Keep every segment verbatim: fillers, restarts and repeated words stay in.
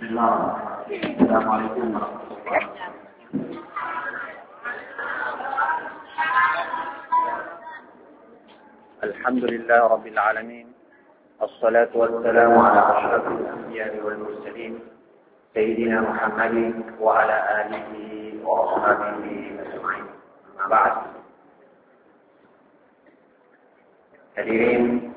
Bismillahirrahmanirrahim. Assalamualaikum warahmatullahi wabarakatuh. Alhamdulillah rabbil alamin. Assalatu wassalamu ala asyrafil anbiya'i wal mursalin sayyidina Muhammadin wa ala alihi wa ashabihi ajma'in. Amma ba'd. Hadirin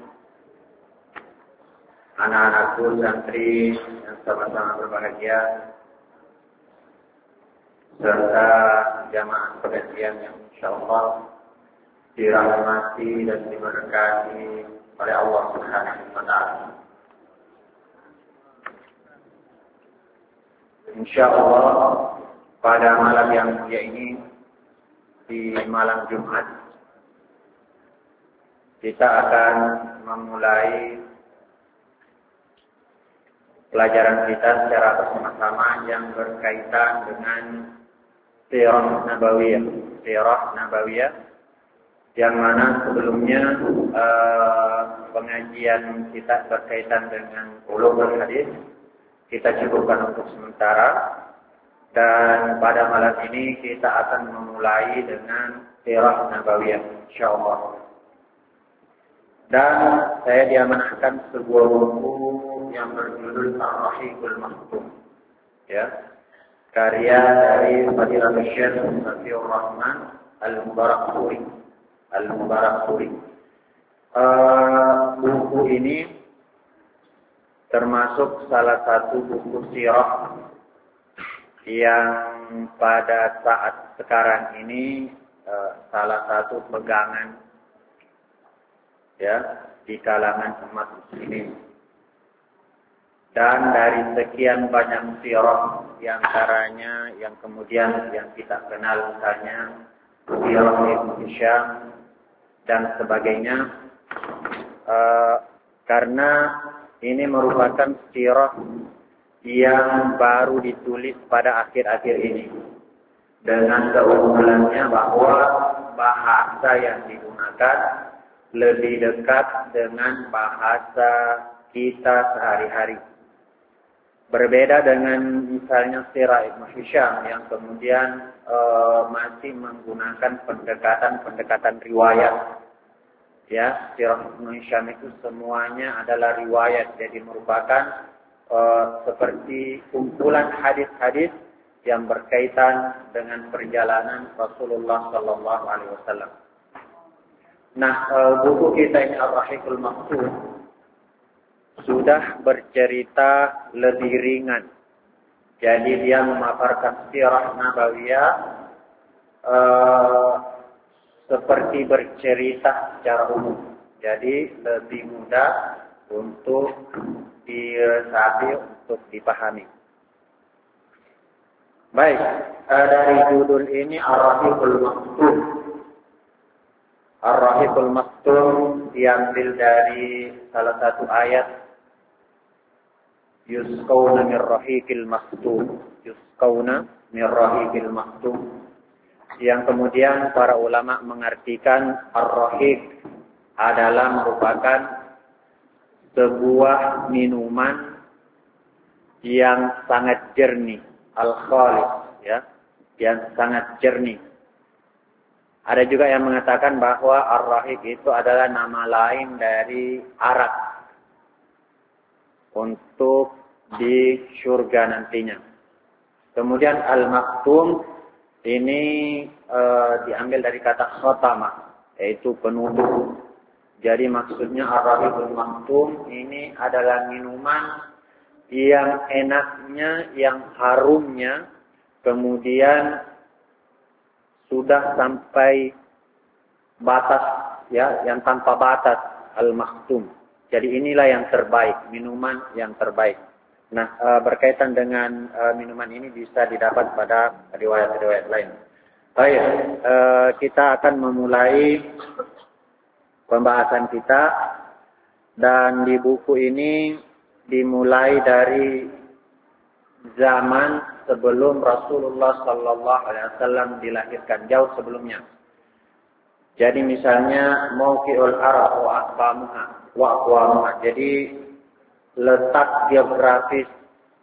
anak-anakku santri yang sama-sama berbahagia serta jamaah pengajian yang insyaallah dirahmati dan diberkahi oleh Allah Subhanahu wa taala. Insyaallah pada malam yang mulia ini, di malam Jumat, kita akan memulai pelajaran kita secara bersama-sama yang berkaitan dengan Sirah Nabawiyah. Sirah Nabawiyah yang mana sebelumnya uh, pengajian kita berkaitan dengan ulumul hadis kita cukupkan untuk sementara, dan pada malam ini kita akan memulai dengan Sirah Nabawiyah insyaallah. Dan saya diamanahkan sebuah buku yang berjudul Ar-Rahiqul Maktum, ya, karya dari Fadilatul Syekh Safiur Rahman Al-Mubarakfuri. Al-Mubarakfuri. Uh, buku ini termasuk salah satu buku sirah yang pada saat sekarang ini uh, salah satu pegangan, ya, di kalangan umat muslimin. Dan dari sekian banyak sirah, diantaranya yang kemudian yang kita kenal misalnya Sirah Ibnu Hisham dan sebagainya, uh, karena ini merupakan sirah yang baru ditulis pada akhir-akhir ini, dengan keunggulannya bahwa bahasa yang digunakan lebih dekat dengan bahasa kita sehari-hari. Berbeda dengan misalnya Sirah Ibnu Hisham yang kemudian e, masih menggunakan pendekatan-pendekatan riwayat. Ya, Sirah Ibnu Hisham itu semuanya adalah riwayat, jadi merupakan e, seperti kumpulan hadis-hadis yang berkaitan dengan perjalanan Rasulullah Sallallahu Alaihi Wasallam. Nah, e, buku kita ini Ar-Rahiqul Maktum sudah bercerita lebih ringan. Jadi dia memaparkan sirah Nabawiyah uh, seperti bercerita secara umum. Jadi lebih mudah untuk diresapi, untuk dipahami. Baik, uh, dari judul ini Ar-Rahiqul Maktum. Ar-Rahiqul Maktum diambil dari salah satu ayat, Yusqawna min rahiqil maktum, Yusqawna min rahiqil maktum, yang kemudian para ulama mengartikan ar-rahiq adalah merupakan sebuah minuman yang sangat jernih, al-khalis, ya, yang sangat jernih. Ada juga yang mengatakan bahwa ar-rahiq itu adalah nama lain dari arak untuk di surga nantinya. Kemudian al-maktum ini e, diambil dari kata khatama, yaitu penutup. Jadi maksudnya ar-rahiqul maktum ini adalah minuman yang enaknya, yang harumnya, kemudian sudah sampai batas, ya, yang tanpa batas, al-maktum. Jadi inilah yang terbaik, minuman yang terbaik. Nah, e, berkaitan dengan e, minuman ini bisa didapat pada riwayat-riwayat lain. Baik, e, kita akan memulai pembahasan kita, dan di buku ini dimulai dari zaman sebelum Rasulullah Sallallahu Alaihi Wasallam dilahirkan, jauh sebelumnya. Jadi misalnya mauqi'ul arab wa aqwamuha wa aqwamuha. Jadi letak geografis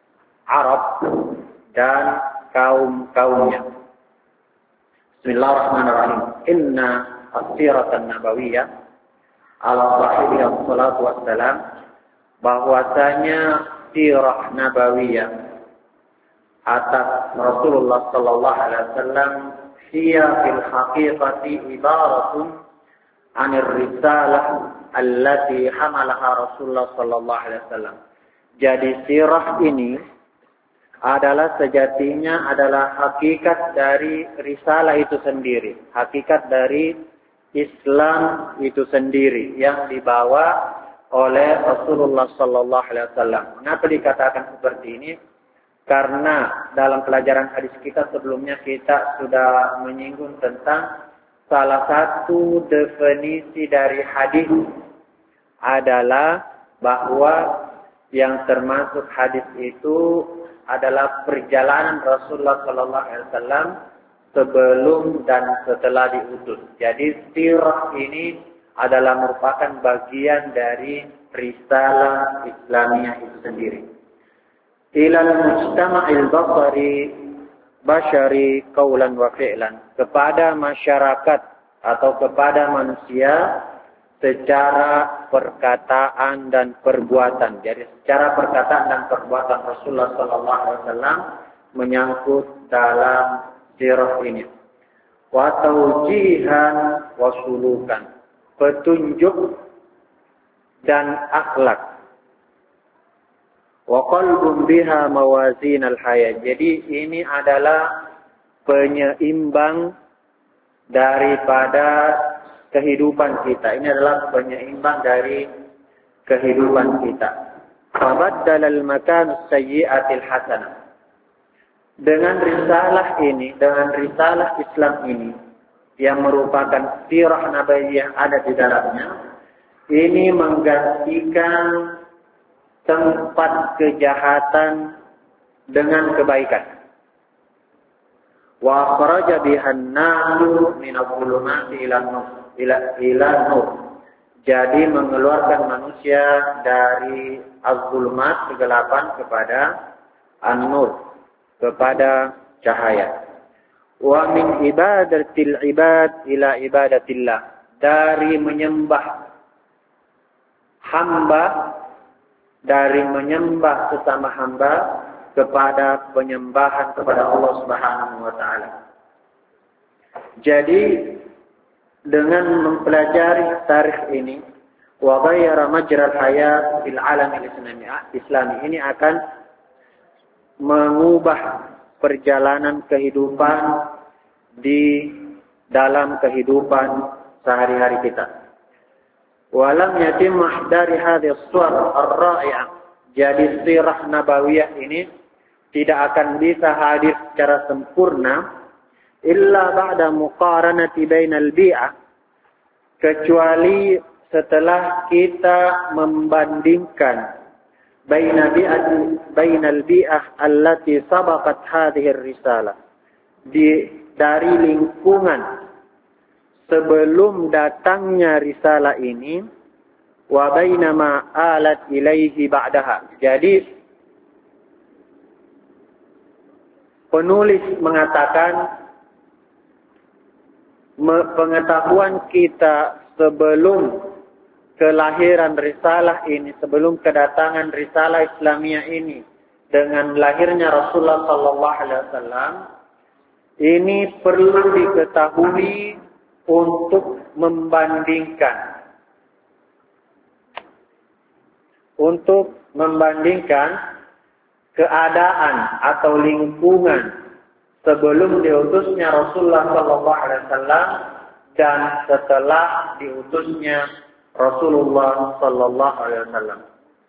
Arab dan kaum-kaumnya. Bismillahirrahmanirrahim. Inna as-siratan nabawiyah ala sahibi salatu wassalam, bahwasanya sirah nabawiyah atas Rasulullah sallallahu alaihi wasallam hiya fil haqiqati ibaratun anir risalah allati hamalaha Rasulullah sallallahu alaihi wasallam. Jadi sirah ini adalah sejatinya adalah hakikat dari risalah itu sendiri, hakikat dari Islam itu sendiri yang dibawa oleh Rasulullah sallallahu alaihi wasallam. Mengapa dikatakan seperti ini? Karena dalam pelajaran hadis kita sebelumnya kita sudah menyinggung tentang salah satu definisi dari hadis adalah bahwa yang termasuk hadis itu adalah perjalanan Rasulullah sallallahu alaihi wasallam sebelum dan setelah diutus. Jadi sirah ini adalah merupakan bagian dari risalah Islamiyah itu sendiri. Ilal mujtama'il basari basyari qaulan wa fi'lan, kepada masyarakat atau kepada manusia secara perkataan dan perbuatan. Jadi secara perkataan dan perbuatan Rasulullah sallallahu alaihi wasallam menyangkut dalam sirah ini. Wa taujihan wa sulukan, petunjuk dan akhlak. Wa qalbun biha mawazin al-hayat. Jadi ini adalah penyeimbang daripada kehidupan kita. Ini adalah penyeimbang dari kehidupan kita. Fabaddala al-makan as-sayyi'atil hasanah. Dengan risalah ini, dengan risalah Islam ini yang merupakan sirah nabi yang ada di dalamnya, ini menggantikan tempat kejahatan dengan kebaikan. Wa kharaja bihan nasu min adh-dhulumati ila nur ila ila nur. Jadi mengeluarkan manusia dari az-zulumat, kegelapan, kepada an-nur, kepada cahaya. Wa min ibadatil ibad ila ibadatillah, dari menyembah hamba, dari menyembah sesama hamba kepada penyembahan kepada Allah Subhanahu wa taala. Jadi dengan mempelajari tarikh ini, wa ghayyara majra al-hayat fil alam al-islami, ini akan mengubah perjalanan kehidupan di dalam kehidupan sehari-hari kita. Walam yatim mahdari hadhihi as-suwar ar-ra'i'ah. Jadi sirah nabawiyah ini tidak akan bisa hadir secara sempurna illa ba'da muqaranati bainal bi'ah, kecuali setelah kita membandingkan baina bi'ati bainal bi'ah allati sabaqat hadhihi ar-risalah, di dari lingkungan sebelum datangnya risalah ini, wa baina ma alat ilaihi ba'daha. Jadi penulis mengatakan pengetahuan kita sebelum kelahiran risalah ini, sebelum kedatangan risalah Islamiyah ini dengan lahirnya Rasulullah sallallahu alaihi wasallam, ini perlu diketahui untuk membandingkan untuk membandingkan keadaan atau lingkungan sebelum diutusnya Rasulullah sallallahu alaihi wasallam dan setelah diutusnya Rasulullah sallallahu alaihi wasallam.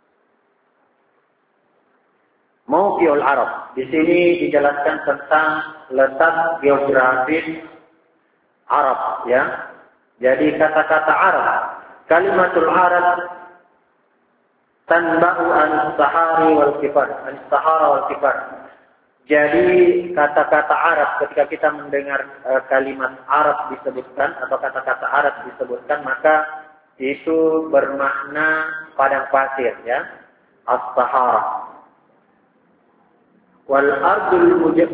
Mawqi'ul Arab. Di sini dijelaskan tentang letak geografis Arab, ya. Jadi kata-kata Arab, kalimatul Arab tanba'u an-sahari wal kifar, an-sahara wal kifar. Jadi kata-kata Arab, ketika kita mendengar e, kalimat Arab disebutkan atau kata-kata Arab disebutkan, maka itu bermakna padang pasir, ya, as-sahara. wal ardul mujib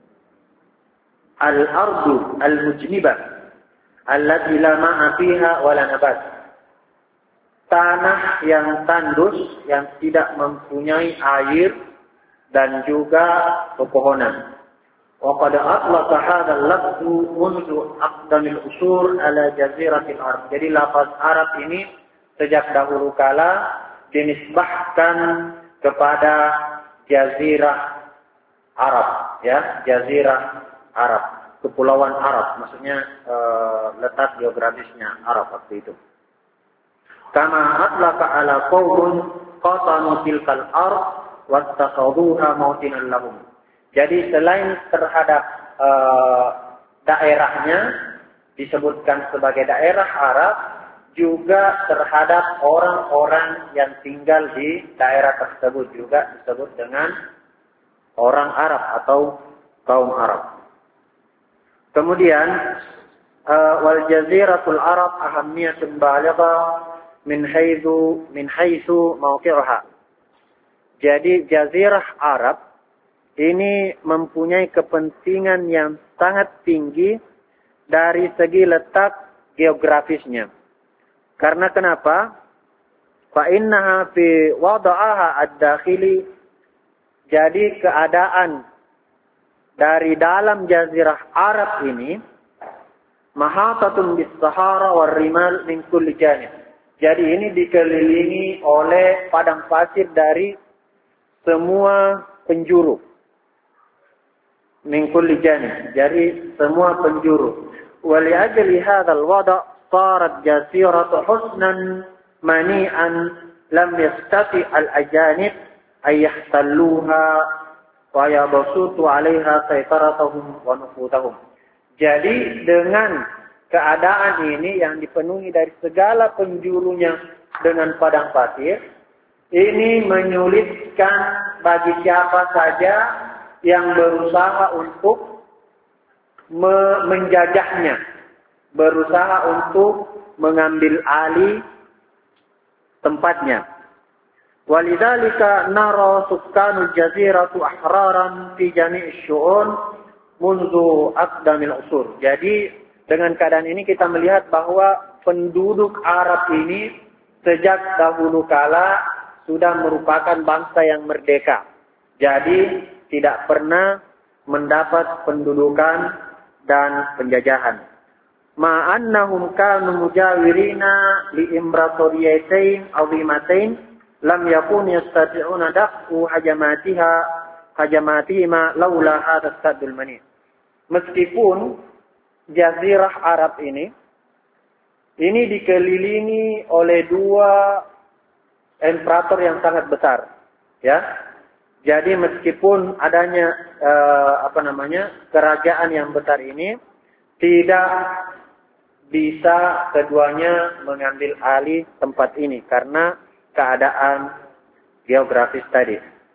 al ardu al mujnibah allati la ma'a fiha wala nabat. Tanah yang tandus yang tidak mempunyai air dan juga pepohonan. Wa qad atlaqa hadha al-lafzu mundu aqdamil usul ala jaziratil arab. Jadi lafaz Arab ini sejak dahulu kala dinisbahkan kepada jazirah Arab, ya, jazirah Arab, kepulauan Arab, maksudnya e, letak geografisnya Arab waktu itu. Kama atlaqa ala qaumun qatanu tilkal ard wattakhadhuha mawtinan lahum. Jadi selain terhadap e, daerahnya disebutkan sebagai daerah Arab, juga terhadap orang-orang yang tinggal di daerah tersebut juga disebut dengan orang Arab atau kaum Arab. Kemudian uh, wal jaziratul Arab ahammiyatun balighah min haitsu min haitsu mawqi'uha. Jadi jazirah Arab ini mempunyai kepentingan yang sangat tinggi dari segi letak geografisnya. Karena kenapa? Fa innaha fi wada'aha ad-dakhili. Jadi keadaan dari dalam jazirah Arab ini mahatatun bis-sahara war-rimal min kulli janib. Jadi ini dikelilingi oleh padang pasir dari semua penjuru. Min kulli janib. Jadi semua penjuru. Wa li ajli hadzal wada' صارت جزيرة حسنا منيئا لم يستطع الأجانب أن يحتلوها ويبسطوا عليها سيطرتهم ونفوذهم. Jadi dengan keadaan ini yang dipenuhi dari segala penjurunya dengan padang pasir, ini menyulitkan bagi siapa saja yang berusaha untuk me- menjajahnya. Berusaha untuk mengambil alih tempatnya. Walidzalika nara sukkanul jaziratu ahraran fi jami'i syu'un mundu aqdamil usur. Jadi dengan keadaan ini kita melihat bahwa penduduk Arab ini sejak dahulu kala sudah merupakan bangsa yang merdeka. Jadi tidak pernah mendapat pendudukan dan penjajahan. Ma'annahum kanu mujawirina li imbratoriyatain azimatain lam yakun yastati'una daf'u hajamatiha hajamatihima laula hadha sadul mani. Meskipun jazirah Arab ini ini dikelilingi oleh dua imperator yang sangat besar, ya. Jadi meskipun adanya eh, apa namanya kerajaan yang besar ini, tidak bisa keduanya mengambil alih tempat ini karena keadaan geografis tadi.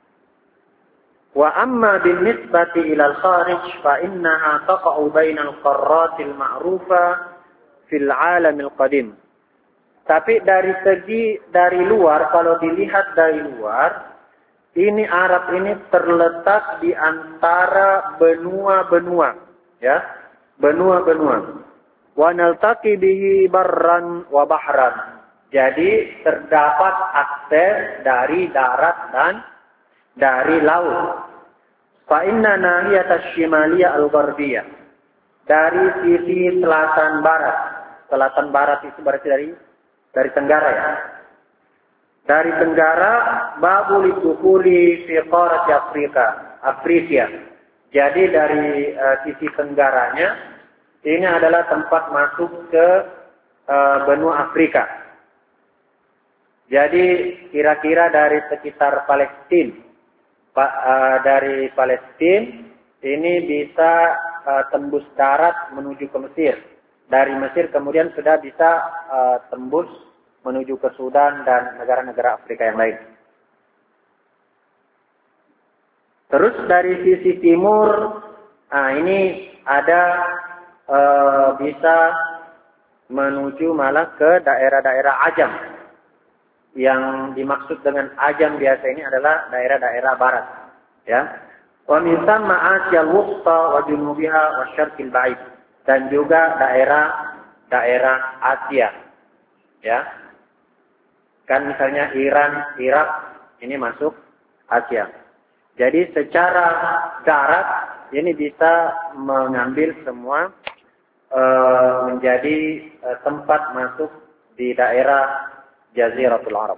Wa amma bin nisbati ila al-kharij fa innaha taqa'u bainal qarratil ma'rufa fil 'alamil qadim. Tapi dari segi dari luar, kalau dilihat dari luar, ini Arab ini terletak di antara benua-benua, ya, benua-benua. Wa naltaqi bihi barran wa bahran. Jadi terdapat akses dari darat dan dari laut. Fa inna nahiyat asy-syimaliyah al-gharbiyah. Dari sisi selatan barat. Selatan barat itu berarti dari dari tenggara, ya. Dari tenggara babu lidukhuli fi qarat Afrika, Afrika. Jadi dari uh, sisi tenggaranya ini adalah tempat masuk ke uh, benua Afrika. Jadi kira-kira dari sekitar Palestina, pa, uh, dari Palestina ini bisa uh, tembus darat menuju ke Mesir. Dari Mesir kemudian sudah bisa uh, tembus menuju ke Sudan dan negara-negara Afrika yang lain. Terus dari sisi timur, nah ini ada e, bisa menuju malah ke daerah-daerah Ajam. Yang dimaksud dengan Ajam biasa ini adalah daerah-daerah barat, ya. Wa min thamma Asia al-Wusta wa junubiha wa syarqil ba'id. Dan juga daerah daerah Asia. Ya. Kan misalnya Iran, Irak ini masuk Asia. Jadi secara darat ini bisa mengambil semua e, menjadi e, tempat masuk di daerah Jaziratul Arab.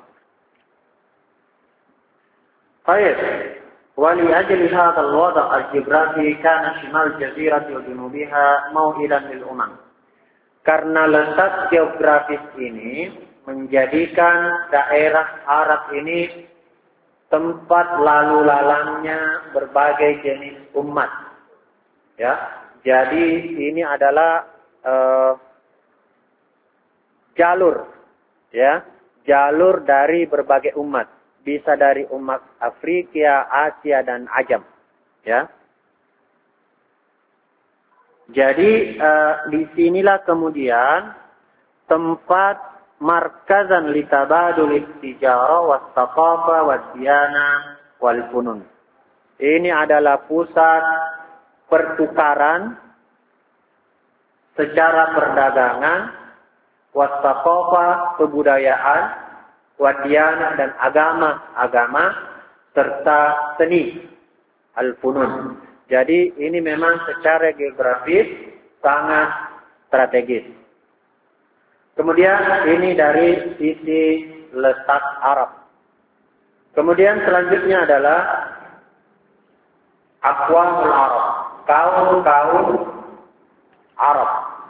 Baik. ولأجل هذا الوضع الجغرافي كان شمال الجزيرة وجنوبها موئلا للأمم. Karena letak geografis ini menjadikan daerah Arab ini tempat lalu lalangnya berbagai jenis umat. Ya, jadi ini adalah uh, jalur, ya, jalur dari berbagai umat. Bisa dari umat Afrika, Asia, dan Ajam. Ya. Jadi uh, di sinilah kemudian tempat markazan litabadul tijara was thaqafa was diyana wal funun. Ini adalah pusat pertukaran secara perdagangan, was thaqafa kebudayaan, wadiana dan agama-agama serta seni al-funun. Jadi ini memang secara geografis sangat strategis. Kemudian ini dari sisi letak Arab. Kemudian selanjutnya adalah aqwamul Arab, kaum-kaum Arab.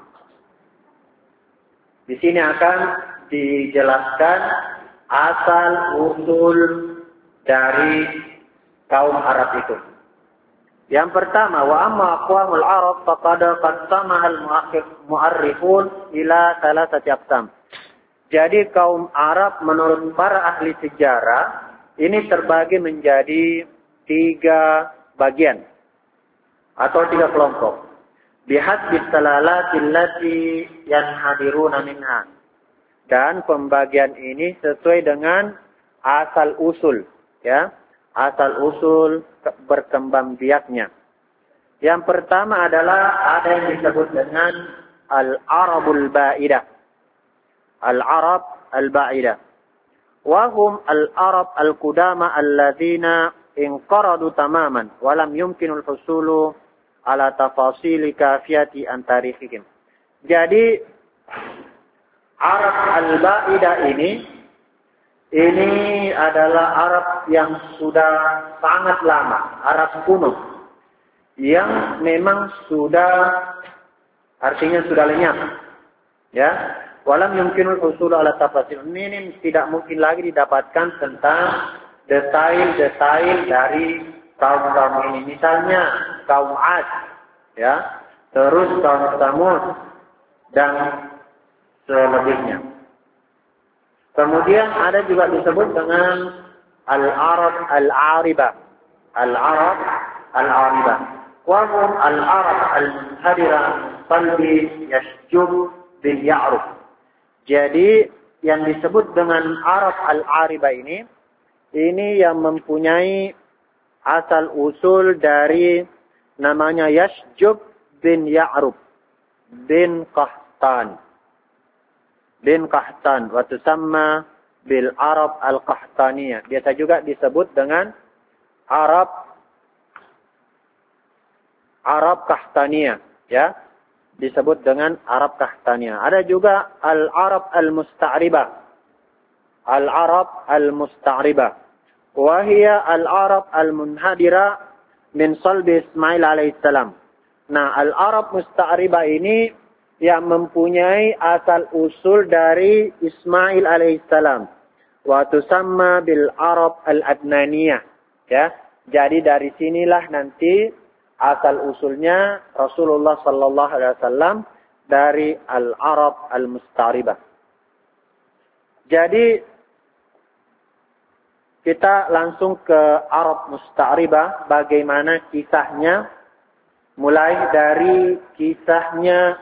Di sini akan dijelaskan asal usul dari kaum Arab itu. Yang pertama, wa amma aqwamul Arab faqad qassamaha al-mu'arrikhun ila thalathati aqsam. Jadi kaum Arab menurut para ahli sejarah ini terbagi menjadi tiga bagian atau tiga kelompok. Bihasbi salalati allati yanhadiruna minha. Dan pembagian ini sesuai dengan asal usul, ya, asal usul berkembang biaknya. Yang pertama adalah ada yang disebut dengan al-Arabul Ba'idah, al-Arab al-Ba'idah. Wahum al-Arab al-Qudama alladzina inqaradu tamaman, walam yumkinul husulu ala tafasili kafiyati antarikhihim. Jadi Arab al-Ba'idah ini, ini adalah Arab yang sudah sangat lama, Arab kuno, yang memang sudah, artinya sudah lenyap, ya. Walam yumkinul husul ala tafasil. Ini tidak mungkin lagi didapatkan tentang detail-detail dari kaum-kaum ini. Misalnya kaum Ad, ya, terus kaum Samud dan selebihnya. Kemudian ada juga disebut dengan al-Arab al-Aribah. Al-Arab al-Aribah. Wa hum al-Arab al-munhadira qalbi yashjub bil ya'ruf. Jadi yang disebut dengan Arab al-Aribah ini, ini yang mempunyai asal usul dari namanya Yashjub bin Ya'rub bin Qahtan. Bin Qahtan wa tusamma bil Arab al-Qahtaniyah. Biasa juga disebut dengan Arab Arab Qahtaniyah, ya. Disebut dengan Arab Qahtaniyah. Ada juga al-Arab al-Musta'ribah. Al-Arab al-Musta'ribah. Wa hiya al-Arab al-munhadira min salbi Ismail alaihissalam. Nah, al-Arab Musta'ribah ini yang mempunyai asal usul dari Ismail alaihissalam. Wa tusamma bil Arab al-Adnaniyah. Ya. Jadi dari sinilah nanti asal usulnya Rasulullah sallallahu alaihi wasallam dari al-Arab al-Musta'ribah. Jadi kita langsung ke Arab Musta'ribah, bagaimana kisahnya, mulai dari kisahnya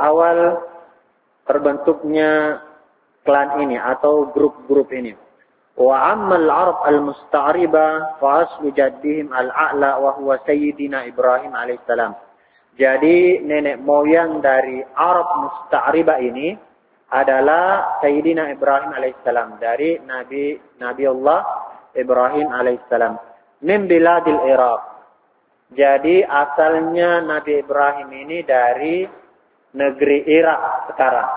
awal-awal terbentuknya klan ini atau grup-grup ini. Wa ammal Arab al-musta'riba fa aslu jaddihim al-a'la wa huwa sayyidina Ibrahim alaihissalam. Jadi nenek moyang dari Arab musta'riba ini adalah Sayyidina Ibrahim alaihissalam, dari Nabi Nabi Allah Ibrahim alaihissalam. Min biladil Iraq. Jadi asalnya Nabi Ibrahim ini dari negeri Irak sekarang.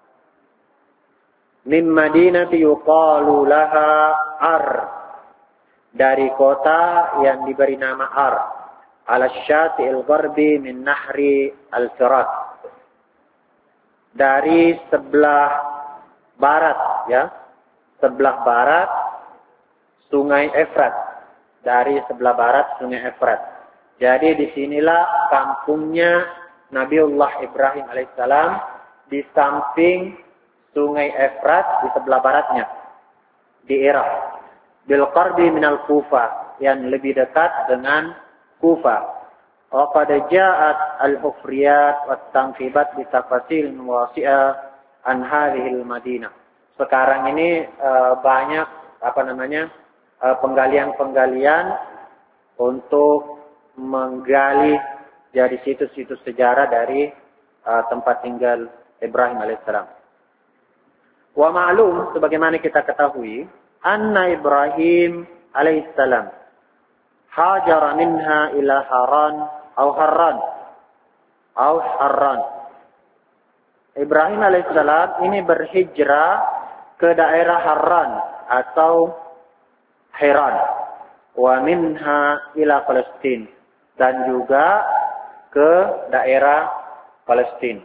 Min Madinati yuqalu laha Ar. Dari kota yang diberi nama Ar. Ala syati'il gharbi min nahri al-Firat. Dari sebelah barat, ya. Sebelah barat Sungai Efrat. Dari sebelah barat Sungai Efrat. Jadi disinilah kampungnya Nabiullah Ibrahim alaihissalam, di samping Sungai Efrat, di sebelah baratnya, di Irak. Bil qarbi minal Kufa, yang lebih dekat dengan Kufa. Wa qad ja'at al-hufriyat wat tanqibat bi tafasil wasi'ah an hadhihi al-Madinah. Sekarang ini uh, banyak apa namanya? uh, penggalian-penggalian untuk menggali dari situs-situs sejarah dari uh, tempat tinggal Ibrahim alaihissalam. Wa ma'lum, sebagaimana kita ketahui, anna Ibrahim alaihissalam hajara minha ila Haran atau Harran atau Harran. Ibrahim alaihissalam ini berhijrah ke daerah Harran atau Hiran. Wa minha ila Palestina, dan juga ke daerah Palestina.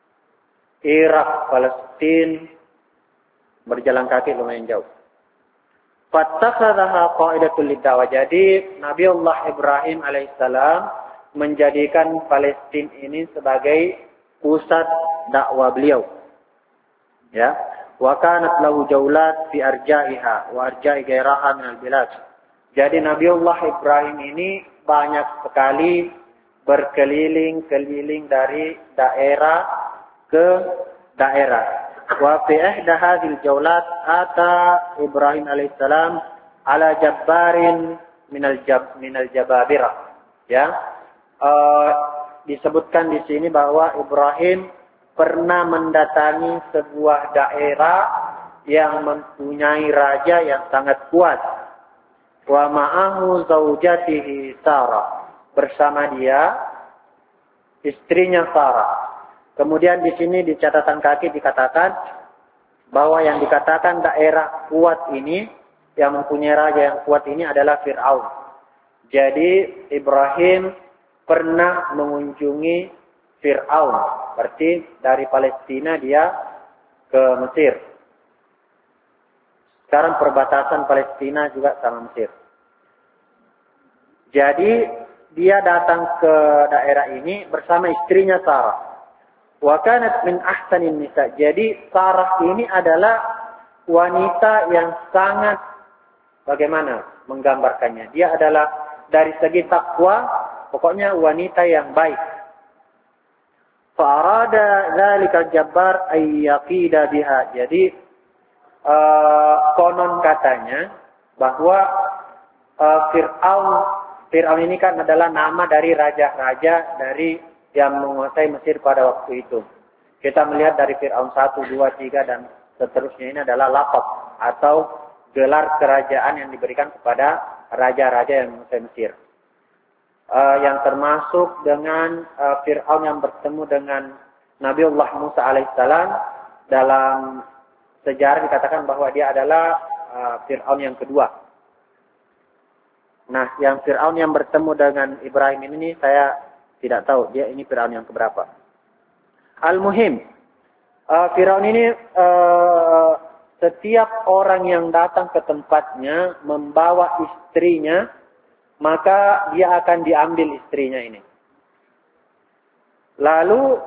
Irak, Palestina, berjalan kaki lumayan jauh. Fattakhadhaha qa'idatul lid'awah. Jadi Nabiullah Ibrahim alaihissalam menjadikan Palestina ini sebagai pusat dakwah beliau. Ya, wa kanat lahu jaulat fi arja'iha wa arja'i ghairaha minal bilad. Jadi Nabiullah Ibrahim ini banyak sekali berkeliling-keliling dari daerah ke daerah. Wa fi ihda hadhil jaulat ata Ibrahim alaihissalam ala jabbarin minal jab minal jababirah. Ya. Uh, disebutkan di sini bahwa Ibrahim pernah mendatangi sebuah daerah yang mempunyai raja yang sangat kuat. Wa ma'ahu zaujatihi Sarah, bersama dia istrinya Sarah. Kemudian di sini di catatan kaki dikatakan bahwa yang dikatakan daerah kuat ini, yang mempunyai raja yang kuat ini adalah Fir'aun. Jadi Ibrahim pernah mengunjungi Fir'aun. Berarti dari Palestina dia ke Mesir. Sekarang perbatasan Palestina juga sama Mesir. Jadi dia datang ke daerah ini bersama istrinya Sarah. Wa kanat min ahsanin nisa. Jadi Sarah ini adalah wanita yang sangat, bagaimana menggambarkannya? Dia adalah dari segi takwa, pokoknya wanita yang baik. Fa'arada dzalikal jabbar ay yaqida biha. Jadi uh, konon katanya bahwa uh, Fir'aun Fir'aun ini kan adalah nama dari raja-raja dari yang menguasai Mesir pada waktu itu. Kita melihat dari Fir'aun satu, dua, tiga dan seterusnya, ini adalah laqab atau gelar kerajaan yang diberikan kepada raja-raja yang menguasai Mesir. Uh, yang termasuk dengan uh, Fir'aun yang bertemu dengan Nabiullah Musa alaihissalam, dalam sejarah dikatakan bahwa dia adalah uh, Fir'aun yang kedua. Nah, yang Fir'aun yang bertemu dengan Ibrahim ini saya tidak tahu dia ini Fir'aun yang keberapa. Al-Muhim, uh, Fir'aun ini uh, setiap orang yang datang ke tempatnya membawa istrinya, maka dia akan diambil istrinya ini. Lalu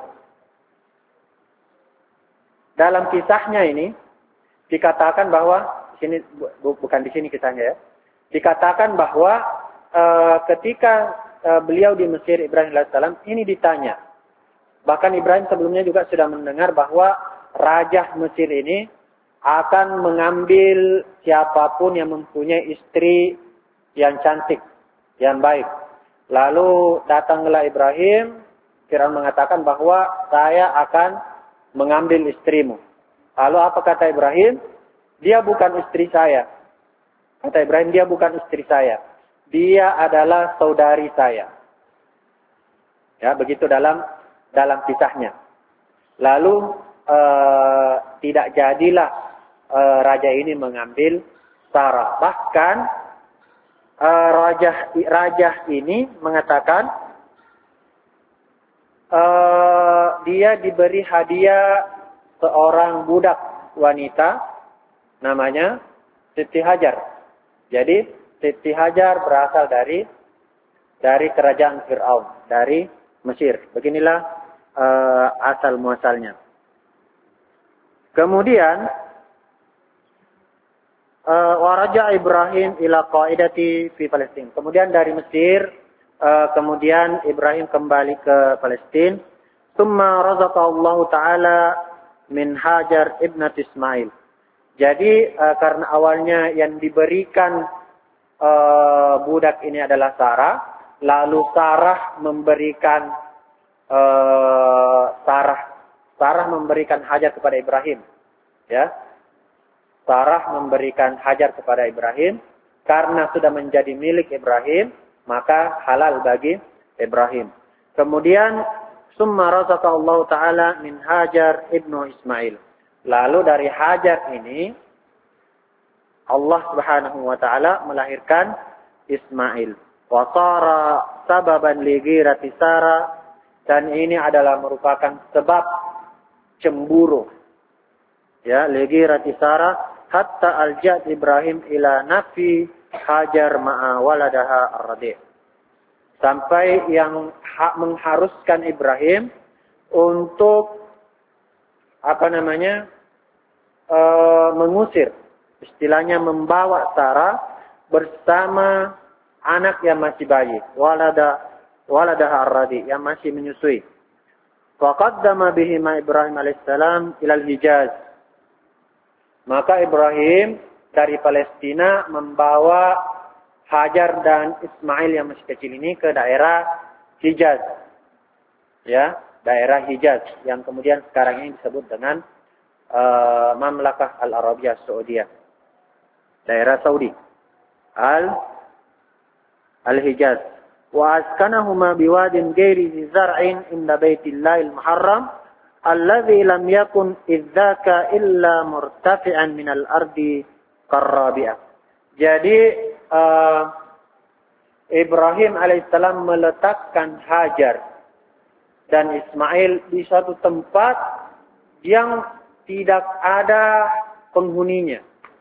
dalam kisahnya ini dikatakan bahwa di sini bu, bukan di sini kisahnya ya. Dikatakan bahwa e, ketika e, beliau di Mesir, Ibrahim alaihissalam ini ditanya. Bahkan Ibrahim sebelumnya juga sudah mendengar bahwa raja Mesir ini akan mengambil siapapun yang mempunyai istri yang cantik, yang baik. Lalu datanglah Ibrahim, Fir'aun mengatakan bahwa saya akan mengambil istrimu. Lalu apa kata Ibrahim? Dia bukan istri saya. Kata Ibrahim, dia bukan istri saya. Dia adalah saudari saya. Ya, begitu dalam dalam kisahnya. Lalu uh, tidak jadilah uh, raja ini mengambil Sarah. Bahkan uh, raja raja ini mengatakan uh, dia diberi hadiah seorang budak wanita namanya Siti Hajar. Jadi Siti Hajar berasal dari dari kerajaan Fir'aun, dari Mesir. Beginilah uh, asal muasalnya. Kemudian uh, waraja Ibrahim ila qaidati fi Palestin. Kemudian dari Mesir, uh, kemudian Ibrahim kembali ke Palestina. Tsumma razaqallahu taala min Hajar ibnat Ismail. Jadi uh, karena awalnya yang diberikan uh, budak ini adalah Sarah, lalu Sarah memberikan uh, Sarah Sarah memberikan Hajar kepada Ibrahim, ya. Sarah memberikan Hajar kepada Ibrahim karena sudah menjadi milik Ibrahim, maka halal bagi Ibrahim. Kemudian summa razaqallahu taala min Hajar ibnu Ismail. Lalu dari Hajar ini Allah Subhanahu wa taala melahirkan Ismail. Wa sara sababan li ghirati Sarah, dan ini adalah merupakan sebab cemburu. Ya, li ghirati Sarah hatta aljat Ibrahim ila nafi Hajar ma'a waladaha ar-radi'. Sampai yang mengharuskan Ibrahim untuk apa namanya e, mengusir, istilahnya membawa Sarah bersama anak yang masih bayi, walada waladaha ar-radi, yang masih menyusui. Faqaddama bihima Ibrahim alaihissalam ilal Hijaz. Maka Ibrahim dari Palestina membawa Hajar dan Ismail yang masih kecil ini ke daerah Hijaz. Ya, daerah Hijaz yang kemudian sekarang ini disebut dengan uh, Mamlakah Al-Arabiyah Saudiyah. Daerah Saudi. Al Al-Hijaz. Wa askanahuma biwadin ghairi zar'in inda Baitillahil Muharram alladhi lam yakun idzaka illa murtafi'an minal ardi qarrabi'ah. Jadi uh, Ibrahim alaihissalam meletakkan Hajar dan Ismail di suatu tempat yang tidak ada penghuninya.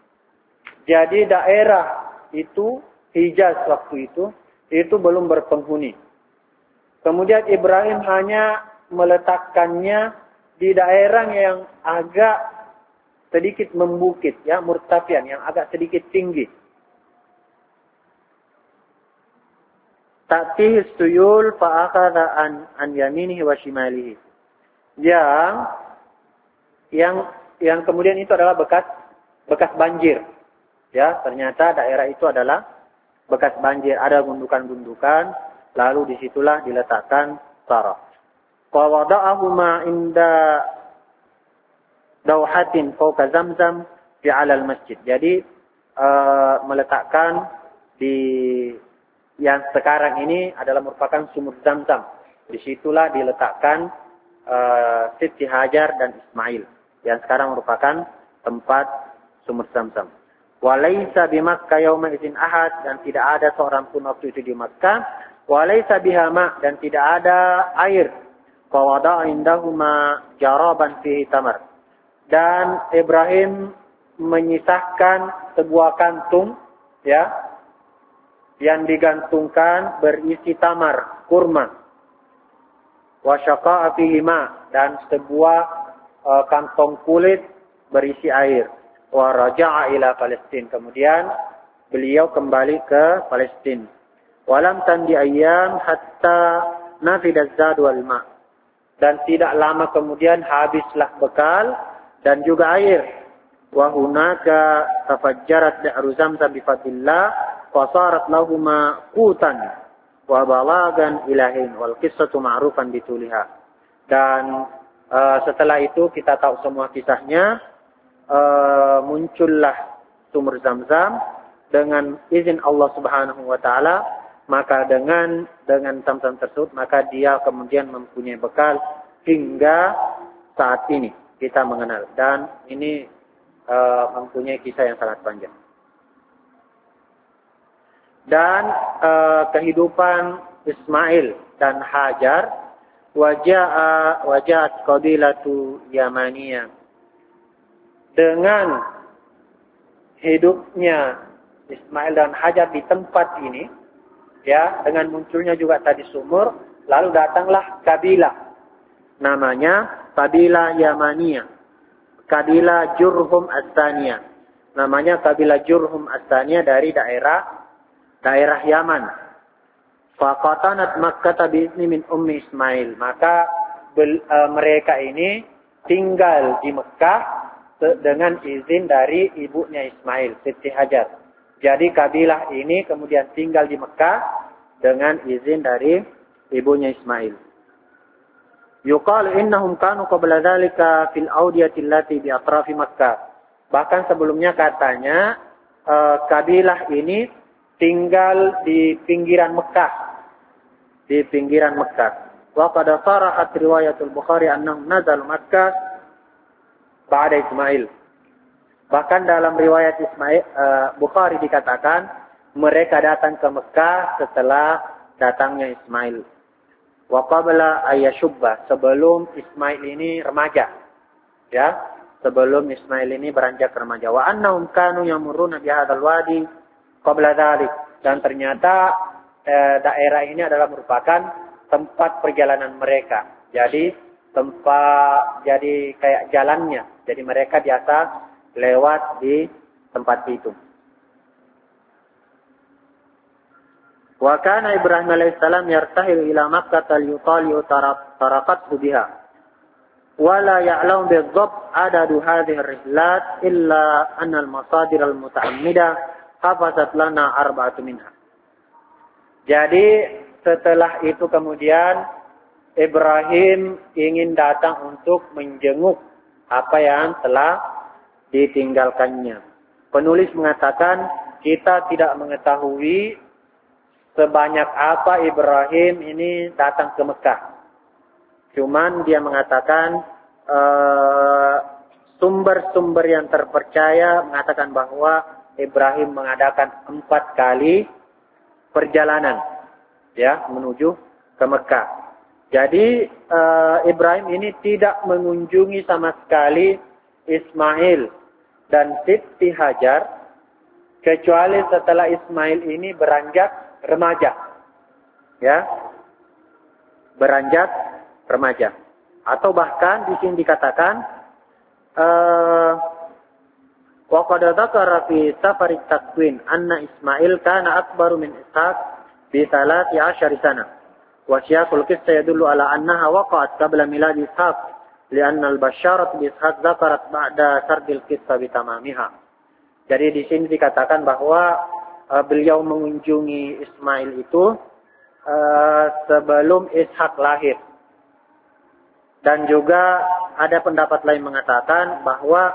Jadi daerah itu, Hijaz waktu itu, itu belum berpenghuni. Kemudian Ibrahim hanya meletakkannya di daerah yang agak sedikit membukit, ya, murtafian, yang agak sedikit tinggi. Ta'tihi suyul fa'akhadha an an yaminihi wa shimalihi. Yang yang yang kemudian itu adalah bekas bekas banjir. Ya, ternyata daerah itu adalah bekas banjir, ada gundukan-gundukan, lalu disitulah diletakkan Sarah. Fa wada'ahuma inda dawhatin fawqa Zamzam fi 'ala al-masjid. Jadi uh, meletakkan di yang sekarang ini adalah merupakan sumur Zamzam. Disitulah diletakkan uh, Siti Hajar dan Ismail, yang sekarang merupakan tempat sumur Zamzam. Walaysa bi Makkah yauma idzin ahad, dan tidak ada seorang pun waktu itu di Makkah. Walaysa biha ma, dan tidak ada air. Fa wada'a indahuma jaraban fihi tamar. Dan Ibrahim menyisahkan sebuah kantung, ya, yang digantungkan berisi tamar, kurma. Wa syaqa'a fihi ma, dan sebuah uh, kantong kulit berisi air. Wa raja'a ila Palestin. Kemudian beliau kembali ke Palestina. Walam tandi ayyam hatta nafida az-zad wal ma. Dan tidak lama kemudian habislah bekal dan juga air. wa hunaka tafajjarat bi'ru Zamzam bi fadlillah wa sarat lahuma qutan wa balagan ilahin wal qissatu ma'rufan bituliha. Dan uh, setelah itu kita tahu semua kisahnya, uh, muncullah sumur Zamzam dengan izin Allah Subhanahu wa taala, maka dengan dengan Zamzam tersebut maka dia kemudian mempunyai bekal hingga saat ini kita mengenal, dan ini uh, mempunyai kisah yang sangat panjang. Dan uh, kehidupan Ismail dan Hajar, wajah wajat qabilatu Yamaniyah, dengan hidupnya Ismail dan Hajar di tempat ini, ya, dengan munculnya juga tadi sumur, lalu datanglah kabilah namanya kabilah Yamaniyah, kabilah Jurhum As-Saniyah. Namanya kabilah Jurhum As-Saniyah dari daerah daerah Yaman. Faqatanat Makkah bi'izni min ummi Ismail. Maka bel, uh, mereka ini tinggal di Mekah dengan izin dari ibunya Ismail, Siti Hajar. Jadi kabilah ini kemudian tinggal di Mekah dengan izin dari ibunya Ismail. Yuqal innahum kanu qabla dzalika fil awdiyati allati bi atrafi Makkah. Bahkan sebelumnya katanya uh, kabilah ini tinggal di pinggiran Mekah. Di pinggiran Mekah. Wa qad sarahat riwayatul Bukhari annahum nazalu Makkah ba'da Ismail. Bahkan dalam riwayat Ismail uh, Bukhari dikatakan mereka datang ke Mekah setelah datangnya Ismail. Wa qabla ayyashubba, sebelum Ismail ini remaja. Ya, sebelum Ismail ini beranjak remaja. Wa annahum kanu yamurruna bi hadzal wadi qabla dzalik. Dan ternyata eh, daerah ini adalah merupakan tempat perjalanan mereka. Jadi tempat jadi kayak jalannya. Jadi mereka biasa lewat di tempat itu. Wa kana Ibrahim alaihissalam yartahilu ila Makkah al-yutali'u taraqathu biha. Wa la ya'lamu bi-dhabt adadu hadhihi ar-rihlat illa anna al-masadir al-muta'ammida hafazat lana arba'atu minha. Jadi setelah itu kemudian Ibrahim ingin datang untuk menjenguk apa yang telah ditinggalkannya. Penulis mengatakan kita tidak mengetahui sebanyak apa Ibrahim ini datang ke Mekah. Cuman dia mengatakan sumber-sumber uh, yang terpercaya mengatakan bahwa Ibrahim mengadakan empat kali perjalanan, ya, menuju ke Mekah. Jadi uh, Ibrahim ini tidak mengunjungi sama sekali Ismail dan Siti Hajar kecuali setelah Ismail ini beranjak remaja, ya, beranjak remaja, atau bahkan di sini dikatakan wa qad dzakara fi safar at-takwin anna Ismail kana akbaru min Ishaq bi thalath ashar sana wa siyaqul qissa yadullu ala annaha waqa'at qabla milad Ishaq li'anna al-basharat bi Ishaq dzakarat ba'da sardil qissa bi tamamiha. Jadi di sini dikatakan bahwa Uh, beliau mengunjungi Ismail itu uh, sebelum Ishak lahir. Dan juga ada pendapat lain mengatakan bahwa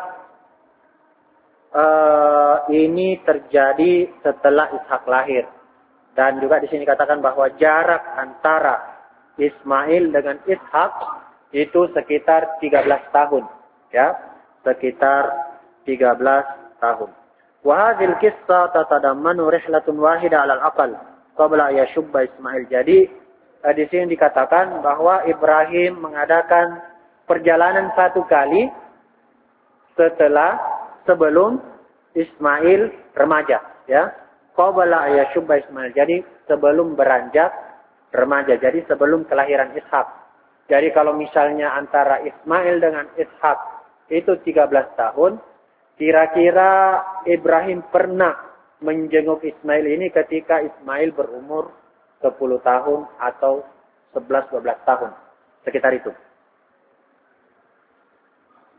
uh, ini terjadi setelah Ishak lahir. Dan juga di sini dikatakan bahwa jarak antara Ismail dengan Ishak itu sekitar tiga belas tahun, ya, sekitar tiga belas tahun. Wa hadhil qissah tatadammanu rihlatun wahida 'ala al-aqal qabla yashubba Ismail. Jadi di sini dikatakan bahwa Ibrahim mengadakan perjalanan satu kali setelah sebelum Ismail remaja, ya. Qabla yashubba Ismail. Jadi sebelum beranjak remaja. Jadi sebelum kelahiran Ishak. Jadi kalau misalnya antara Ismail dengan Ishak itu tiga belas tahun, kira-kira Ibrahim pernah menjenguk Ismail ini ketika Ismail berumur sepuluh tahun atau sebelas dua belas tahun. Sekitar itu.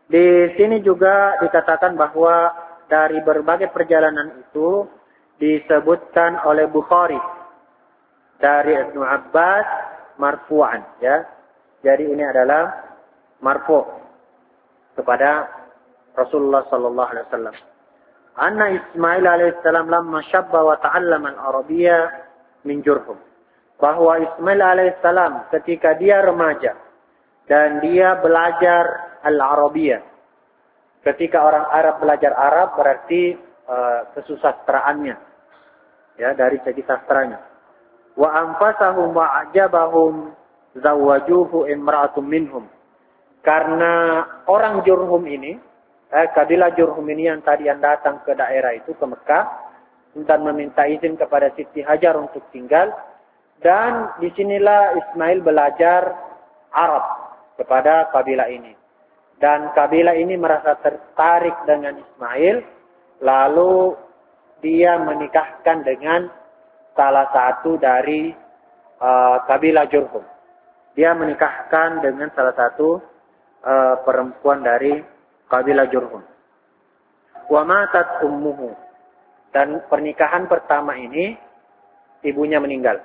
Di sini juga dikatakan bahwa dari berbagai perjalanan itu disebutkan oleh Bukhari dari Ibnu Abbas marfu'an, ya. Jadi ini adalah marfu' kepada Rasulullah sallallahu alaihi wasallam. Anna Ismail alaihissalam lamma shabba wa ta'allama al-Arabiyya min Jurhum. Bahwa Ismail alaihissalam ketika dia remaja dan dia belajar al-Arabiyya. Ketika orang Arab belajar Arab berarti uh, kesusastraannya, ya, dari segi sastranya. Wa anfasahum wa ajabahum zawajuhu imra'atun minhum. Karena orang Jurhum ini, eh, kabilah Jurhum ini yang tadi yang datang ke daerah itu, ke Mekah, dan meminta izin kepada Siti Hajar untuk tinggal. Dan disinilah Ismail belajar Arab kepada kabilah ini. Dan kabilah ini merasa tertarik dengan Ismail, lalu dia menikahkan dengan salah satu dari uh, kabilah Jurhum. Dia menikahkan dengan salah satu uh, perempuan dari kabilah Jurhum. Wa matat ummuhu. Dan pernikahan pertama ini ibunya meninggal.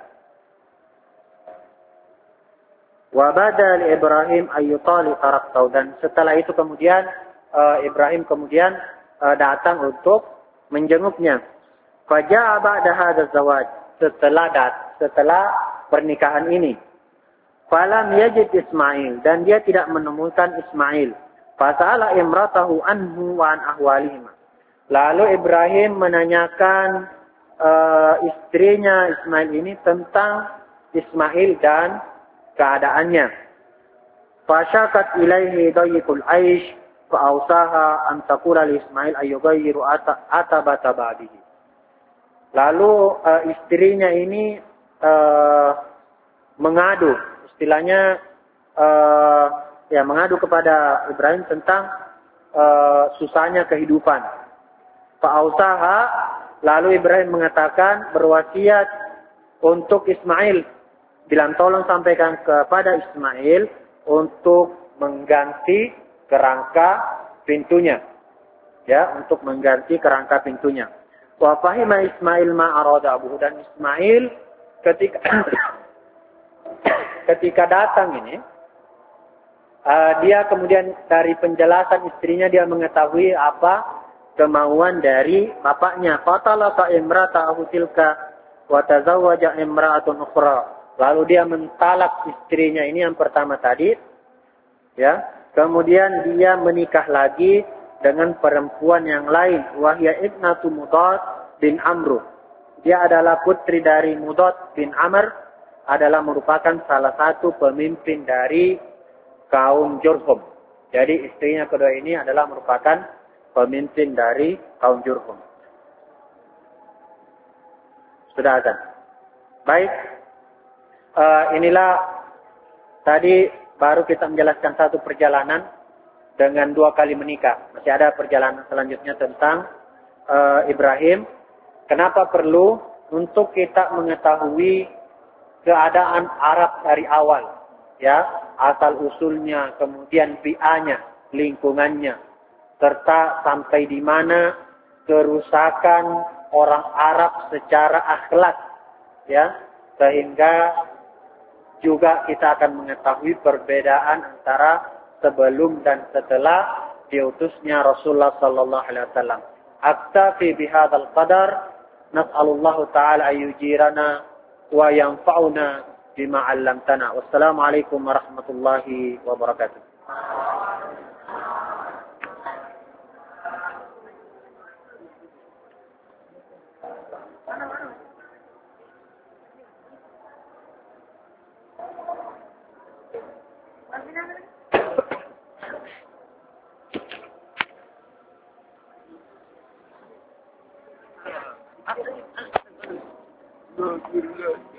Wa bada li Ibrahim ayyutali taraktau. Dan setelah itu kemudian uh, Ibrahim kemudian uh, datang untuk menjenguknya. Faja'a ba'da hadzal zawaj. Setelah dat, setelah pernikahan ini. Falam yajid Ismail. Dan dia tidak menemukan Ismail. Fasa'ala imratahu anhu wa an ahwalihima. Lalu Ibrahim menanyakan uh, istrinya Ismail ini tentang Ismail dan keadaannya. Fasyakat ilaihi dayyikul aish fa'ausaha an taqula li Ismail ayyughayyiru atabata ba'dihi. Lalu uh, istrinya ini uh, mengadu, istilahnya uh, ya mengadu kepada Ibrahim tentang uh, susahnya kehidupan. Fa'ausaha, lalu Ibrahim mengatakan berwasiat untuk Ismail, bilang tolong sampaikan kepada Ismail untuk mengganti kerangka pintunya, ya, untuk mengganti kerangka pintunya. Wa fahima Ismail ma arada abuhu. Dan Ismail ketika ketika datang ini uh, dia kemudian dari penjelasan istrinya dia mengetahui apa kemauan dari bapaknya. Fatalaka imra'atahu tilka wa tazawwaja imra'atun ukhra. Lalu dia mentalak istrinya ini yang pertama tadi, ya. Kemudian dia menikah lagi dengan perempuan yang lain. Wahya ibnatu Mudad bin Amr. Dia adalah putri dari Mudad bin Amr, adalah merupakan salah satu pemimpin dari kaum Jurhum. Jadi istrinya kedua ini adalah merupakan pemimpin dari kaum Jurhum. Sudah ada. Baik. Uh, inilah tadi baru kita menjelaskan satu perjalanan dengan dua kali menikah. Masih ada perjalanan selanjutnya tentang uh, Ibrahim. Kenapa perlu untuk kita mengetahui keadaan Arab dari awal, ya, asal usulnya, kemudian bi'anya, lingkungannya, serta sampai di mana kerusakan orang Arab secara akhlak, ya, sehingga juga kita akan mengetahui perbedaan antara sebelum dan setelah diutusnya Rasulullah sallallahu alaihi wasallam. Aktafi bihadzal qadar, nas'alullahu ta'ala ayyujirana wa yanfa'una bima 'allamtana. Wassalamualaikum warahmatullahi wabarakatuh. No, good luck.